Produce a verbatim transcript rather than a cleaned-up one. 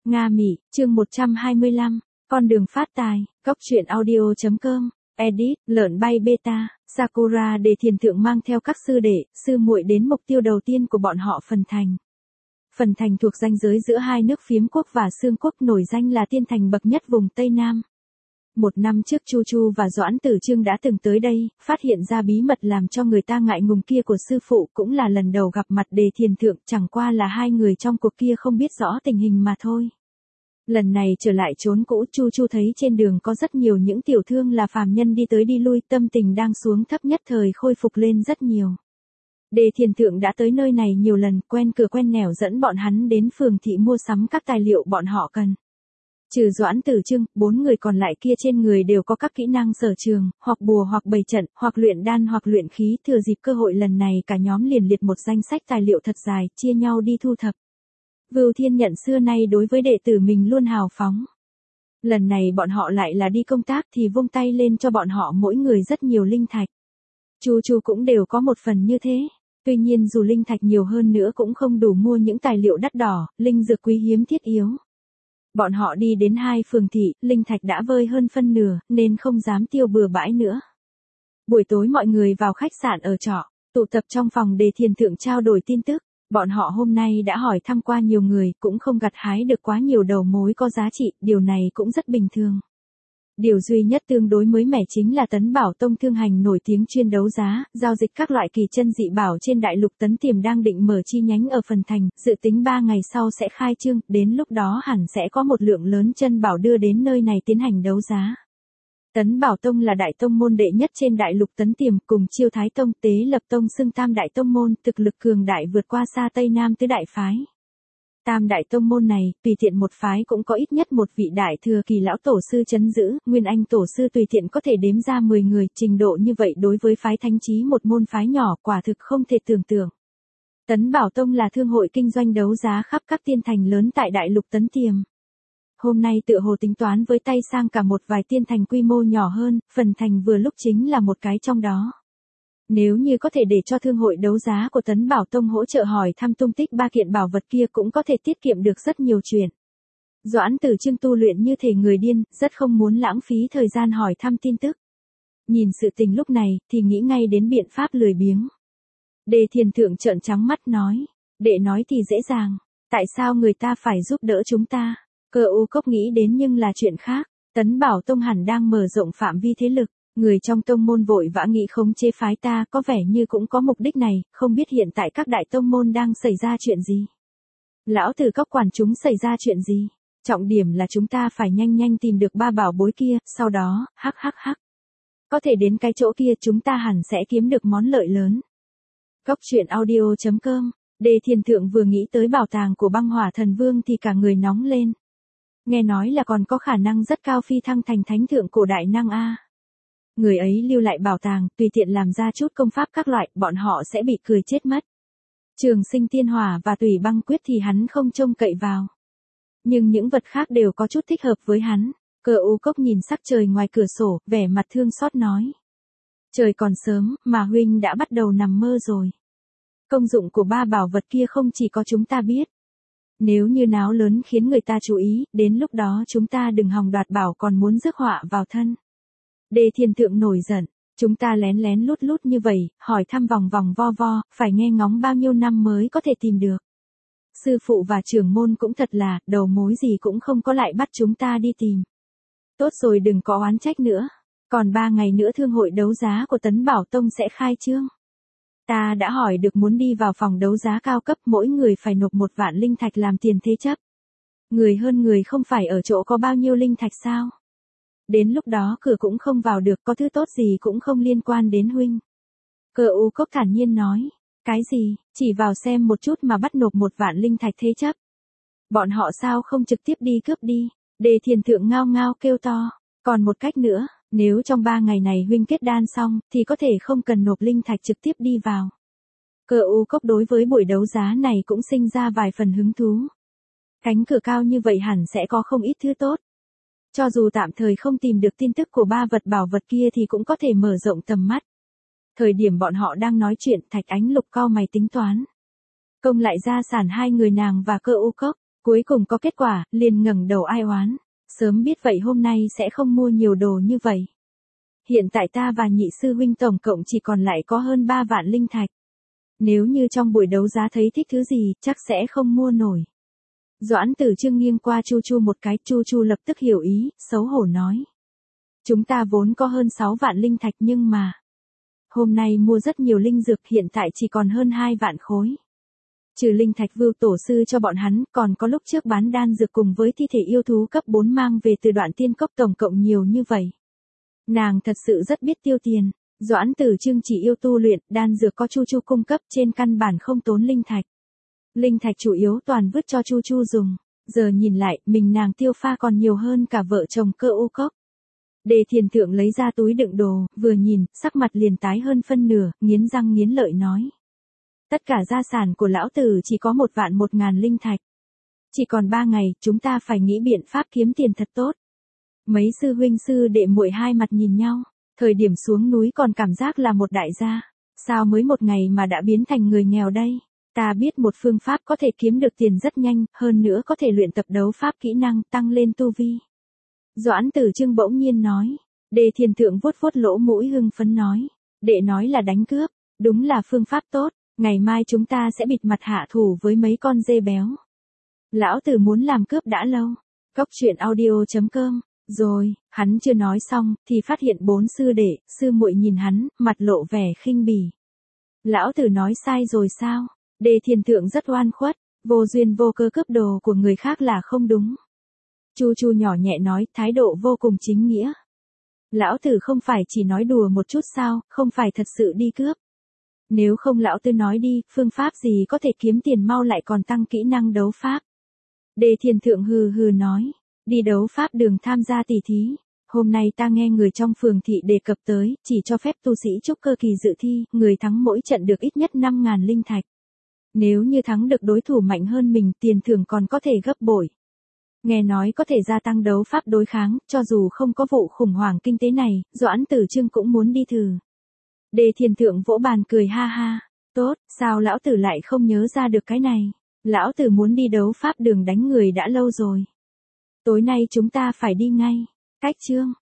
Nga Mỹ, chương một trăm hai mươi lăm, con đường phát tài, cóc truyện audio chấm com, edit, lợn bay beta, Sakura để thiền thượng mang theo các sư đệ, sư muội đến mục tiêu đầu tiên của bọn họ Phần Thành. Phần Thành thuộc ranh giới giữa hai nước Phiếm quốc và Xương quốc, nổi danh là tiên thành bậc nhất vùng Tây Nam. Một năm trước Chu Chu và Doãn Tử Trương đã từng tới đây, phát hiện ra bí mật làm cho người ta ngại ngùng kia của sư phụ, cũng là lần đầu gặp mặt Đề Thiền Thượng, chẳng qua là hai người trong cuộc kia không biết rõ tình hình mà thôi. Lần này trở lại chốn cũ, Chu Chu thấy trên đường có rất nhiều những tiểu thương là phàm nhân đi tới đi lui, tâm tình đang xuống thấp nhất thời khôi phục lên rất nhiều. Đề Thiền Thượng đã tới nơi này nhiều lần, quen cửa quen nẻo dẫn bọn hắn đến phường thị mua sắm các tài liệu bọn họ cần. Trừ Doãn Tử Trương, bốn người còn lại kia trên người đều có các kỹ năng sở trường, hoặc bùa hoặc bày trận, hoặc luyện đan hoặc luyện khí. Thừa dịp cơ hội lần này cả nhóm liền liệt một danh sách tài liệu thật dài, chia nhau đi thu thập. Vưu Thiên Nhận xưa nay đối với đệ tử mình luôn hào phóng. Lần này bọn họ lại là đi công tác thì vung tay lên cho bọn họ mỗi người rất nhiều linh thạch. Chu Chu cũng đều có một phần như thế. Tuy nhiên dù linh thạch nhiều hơn nữa cũng không đủ mua những tài liệu đắt đỏ, linh dược quý hiếm thiết yếu. Bọn họ đi đến hai phường thị, linh thạch đã vơi hơn phân nửa, nên không dám tiêu bừa bãi nữa. Buổi tối mọi người vào khách sạn ở trọ, tụ tập trong phòng Đề Thiền Thượng trao đổi tin tức. Bọn họ hôm nay đã hỏi thăm qua nhiều người, cũng không gặt hái được quá nhiều đầu mối có giá trị, điều này cũng rất bình thường. Điều duy nhất tương đối mới mẻ chính là Tấn Bảo Tông thương hành nổi tiếng chuyên đấu giá, giao dịch các loại kỳ chân dị bảo trên đại lục. Tấn Tiềm đang định mở chi nhánh ở Phần Thành, dự tính ba ngày sau sẽ khai trương, đến lúc đó hẳn sẽ có một lượng lớn chân bảo đưa đến nơi này tiến hành đấu giá. Tấn Bảo Tông là đại tông môn đệ nhất trên đại lục. Tấn Tiềm cùng Chiêu Thái Tông, Tế Lập Tông xưng tam đại tông môn, thực lực cường đại vượt qua xa Tây Nam tứ đại phái. Tam đại tông môn này, tùy tiện một phái cũng có ít nhất một vị đại thừa kỳ lão tổ sư trấn giữ, Nguyên Anh tổ sư tùy tiện có thể đếm ra mười người, trình độ như vậy đối với phái thánh trí một môn phái nhỏ quả thực không thể tưởng tượng. Tấn Bảo Tông là thương hội kinh doanh đấu giá khắp các tiên thành lớn tại đại lục Tấn Tiềm. Hôm nay tựa hồ tính toán với tay sang cả một vài tiên thành quy mô nhỏ hơn, Phần Thành vừa lúc chính là một cái trong đó. Nếu như có thể để cho thương hội đấu giá của Tấn Bảo Tông hỗ trợ hỏi thăm tung tích ba kiện bảo vật kia cũng có thể tiết kiệm được rất nhiều chuyện. Doãn Tử Trương tu luyện như thể người điên, rất không muốn lãng phí thời gian hỏi thăm tin tức. Nhìn sự tình lúc này, thì nghĩ ngay đến biện pháp lười biếng. Đề Thiền Thượng trợn trắng mắt nói, đệ nói thì dễ dàng, tại sao người ta phải giúp đỡ chúng ta? Cơ U Cốc nghĩ đến nhưng là chuyện khác, Tấn Bảo Tông hẳn đang mở rộng phạm vi thế lực. Người trong tông môn vội vã nghĩ khống chế phái ta, có vẻ như cũng có mục đích này, không biết hiện tại các đại tông môn đang xảy ra chuyện gì. Lão Tử Cốc quản chúng xảy ra chuyện gì? Trọng điểm là chúng ta phải nhanh nhanh tìm được ba bảo bối kia, sau đó, hắc hắc hắc. Có thể đến cái chỗ kia chúng ta hẳn sẽ kiếm được món lợi lớn. Cóc truyện audio chấm com, Đề Thiền Thượng vừa nghĩ tới bảo tàng của Băng Hỏa Thần Vương thì cả người nóng lên. Nghe nói là còn có khả năng rất cao phi thăng thành thánh thượng cổ đại năng a. Người ấy lưu lại bảo tàng, tùy tiện làm ra chút công pháp các loại, bọn họ sẽ bị cười chết mất. Trường Sinh Tiên Hỏa và Tùy Băng Quyết thì hắn không trông cậy vào. Nhưng những vật khác đều có chút thích hợp với hắn. Cơ U Cốc nhìn sắc trời ngoài cửa sổ, vẻ mặt thương xót nói. Trời còn sớm, mà huynh đã bắt đầu nằm mơ rồi. Công dụng của ba bảo vật kia không chỉ có chúng ta biết. Nếu như náo lớn khiến người ta chú ý, đến lúc đó chúng ta đừng hòng đoạt bảo còn muốn rước họa vào thân. Đề Thiền Thượng nổi giận, chúng ta lén lén lút lút như vậy, hỏi thăm vòng vòng vo vo, phải nghe ngóng bao nhiêu năm mới có thể tìm được. Sư phụ và trưởng môn cũng thật là, đầu mối gì cũng không có lại bắt chúng ta đi tìm. Tốt rồi đừng có oán trách nữa, còn ba ngày nữa thương hội đấu giá của Tấn Bảo Tông sẽ khai trương. Ta đã hỏi được muốn đi vào phòng đấu giá cao cấp, mỗi người phải nộp một vạn linh thạch làm tiền thế chấp. Người hơn người không phải ở chỗ có bao nhiêu linh thạch sao? Đến lúc đó cửa cũng không vào được, có thứ tốt gì cũng không liên quan đến huynh. Cơ U Cốc thản nhiên nói, cái gì, chỉ vào xem một chút mà bắt nộp một vạn linh thạch thế chấp. Bọn họ sao không trực tiếp đi cướp đi? Đề Thiền Thượng ngao ngao kêu to, còn một cách nữa, nếu trong ba ngày này huynh kết đan xong, thì có thể không cần nộp linh thạch trực tiếp đi vào. Cơ U Cốc đối với buổi đấu giá này cũng sinh ra vài phần hứng thú. Cánh cửa cao như vậy hẳn sẽ có không ít thứ tốt. Cho dù tạm thời không tìm được tin tức của ba vật bảo vật kia thì cũng có thể mở rộng tầm mắt. Thời điểm bọn họ đang nói chuyện, Thạch Ánh Lục cau mày tính toán. Công lại gia sản hai người nàng và Cơ U Cốc, Cuối cùng có kết quả, liền ngẩng đầu ai oán. Sớm biết vậy hôm nay sẽ không mua nhiều đồ như vậy. Hiện tại ta và nhị sư huynh tổng cộng chỉ còn lại có hơn ba vạn linh thạch. Nếu như trong buổi đấu giá thấy thích thứ gì, chắc sẽ không mua nổi. Doãn Tử Trương nghiêng qua Chu Chu một cái, Chu Chu lập tức hiểu ý, xấu hổ nói. Chúng ta vốn có hơn sáu vạn linh thạch nhưng mà... Hôm nay mua rất nhiều linh dược, hiện tại chỉ còn hơn hai vạn khối. Trừ linh thạch vưu tổ sư cho bọn hắn, còn có lúc trước bán đan dược cùng với thi thể yêu thú cấp bốn mang về từ Đoạn Tiên Cốc tổng cộng nhiều như vậy. Nàng thật sự rất biết tiêu tiền. Doãn Tử Trương chỉ yêu tu luyện, đan dược có Chu Chu cung cấp, trên căn bản không tốn linh thạch. Linh thạch chủ yếu toàn vứt cho Chu Chu dùng. Giờ nhìn lại, mình nàng tiêu pha còn nhiều hơn cả vợ chồng Cơ U Cốc. Đề Thiền Thượng lấy ra túi đựng đồ, vừa nhìn, sắc mặt liền tái hơn phân nửa, nghiến răng nghiến lợi nói. Tất cả gia sản của lão tử chỉ có một vạn một ngàn linh thạch. Chỉ còn ba ngày, chúng ta phải nghĩ biện pháp kiếm tiền thật tốt. Mấy sư huynh sư đệ muội hai mặt nhìn nhau, thời điểm xuống núi còn cảm giác là một đại gia. Sao mới một ngày mà đã biến thành người nghèo đây? Ta biết một phương pháp có thể kiếm được tiền rất nhanh, hơn nữa có thể luyện tập đấu pháp kỹ năng, tăng lên tu vi. Doãn Tử Trương bỗng nhiên nói. Đề Thiền Thượng vuốt vuốt lỗ mũi hưng phấn nói. Đệ nói là đánh cướp, đúng là phương pháp tốt, ngày mai chúng ta sẽ bịt mặt hạ thủ với mấy con dê béo. Lão tử muốn làm cướp đã lâu. Cốc truyện audio chấm com. Rồi, hắn chưa nói xong, thì phát hiện bốn sư đệ, sư muội nhìn hắn, mặt lộ vẻ khinh bỉ. Lão tử nói sai rồi sao? Đề Thiền Thượng rất oan khuất, vô duyên vô cơ cướp đồ của người khác là không đúng. Chu Chu nhỏ nhẹ nói, thái độ vô cùng chính nghĩa. Lão tử không phải chỉ nói đùa một chút sao, không phải thật sự đi cướp. Nếu không lão tử nói đi, phương pháp gì có thể kiếm tiền mau lại còn tăng kỹ năng đấu pháp. Đề Thiền Thượng hừ hừ nói, đi đấu pháp đường tham gia tỷ thí. Hôm nay ta nghe người trong phường thị đề cập tới, chỉ cho phép tu sĩ trúc cơ kỳ dự thi, người thắng mỗi trận được ít nhất năm ngàn linh thạch. Nếu như thắng được đối thủ mạnh hơn mình, tiền thưởng còn có thể gấp bội. Nghe nói có thể gia tăng đấu pháp đối kháng, cho dù không có vụ khủng hoảng kinh tế này, Doãn Tử Trương cũng muốn đi thử. Đề Thiền Thượng vỗ bàn cười ha ha. Tốt, sao lão tử lại không nhớ ra được cái này? Lão tử muốn đi đấu pháp đường đánh người đã lâu rồi. Tối nay chúng ta phải đi ngay. Cách chương.